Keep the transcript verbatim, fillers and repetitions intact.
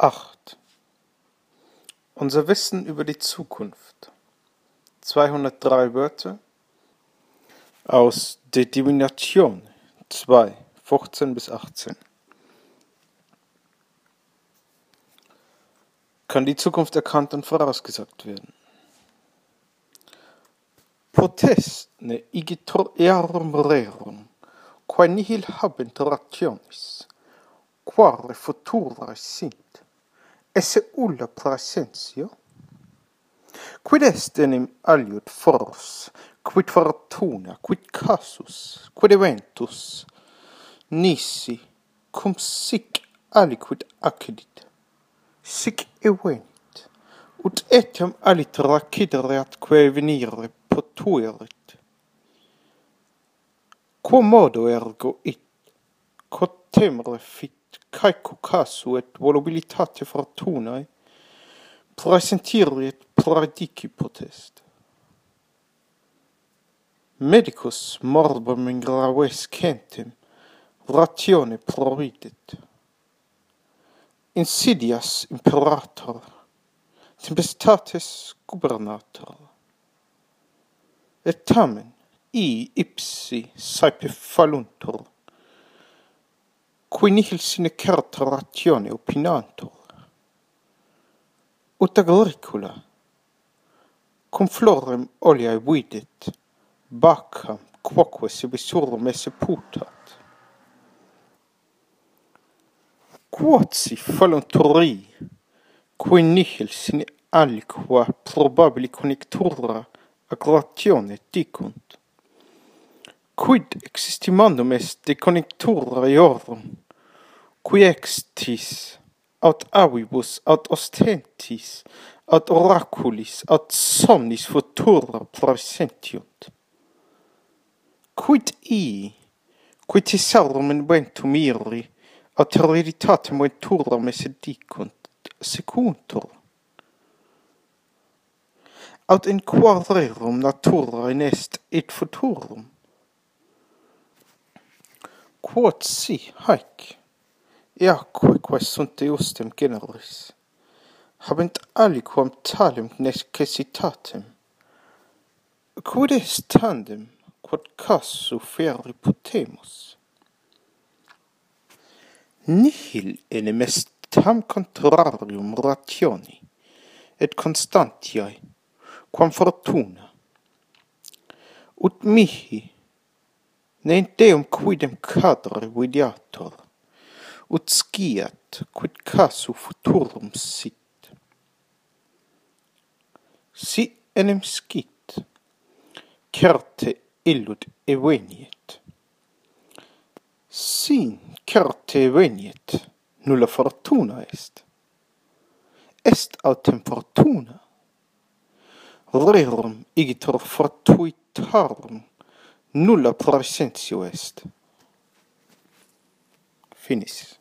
acht. Unser Wissen über die Zukunft. zweihundertdrei Wörter aus Determination zwei, fünfzehn bis achtzehn. Kann die Zukunft erkannt und vorausgesagt werden? Potest ne igitur earum rerum, quae nihil habent rationis, quare futura sint, esse ulla praesentio? Quid est enim aliud fors, quid fortuna, quid casus, quid eventus, nisi, cum sic aliquid accidit, sic evenit, ut etiam aliter accidere atque venire potuerit. Quo modo ergo it, quod temere fit, caeco casu et volubilitate fortunae, praesentiri et pradici potest. Medicus morbum in graves centem ratione providit. Insidias imperator, tempestates gubernator. Et tamen, I ipsi saepe faluntur, qui nihil sine certa ratione opinantur. Ut agricula, cum florem oleae vidit, baccham quoque sibi surum esse putat. Quodsi falunturii, qui nihil sine aliqua probabili conjectura ac ratione dicunt. Quid existimandum est de conjectura eorum, qui extis aut avibus, aut ostentis, aut oraculis, aut somnis futura praesentiunt. Quid I, qui tesaurum inventum iri, aut hereditatem venturam esse dicunt, secuntur? Aut in quadrerum natura inest et futurum? Quod si, haec, eaque quae sunt eustem generis, habent aliquam talem necessitatem, quid est tandem, quod casu ferri putemus? Nihil enim est tam contrarium rationi, et constantiae, quam fortuna. Ut mihi, ne in Deum quidem cadere videator, ut sciat quid casu futurum sit. Si enim scit, certe illud eveniet. Sin certe eveniet, nulla fortuna est. Est autem fortuna. Rerum igitur fortuitarum, nulla praesentio est. Finis.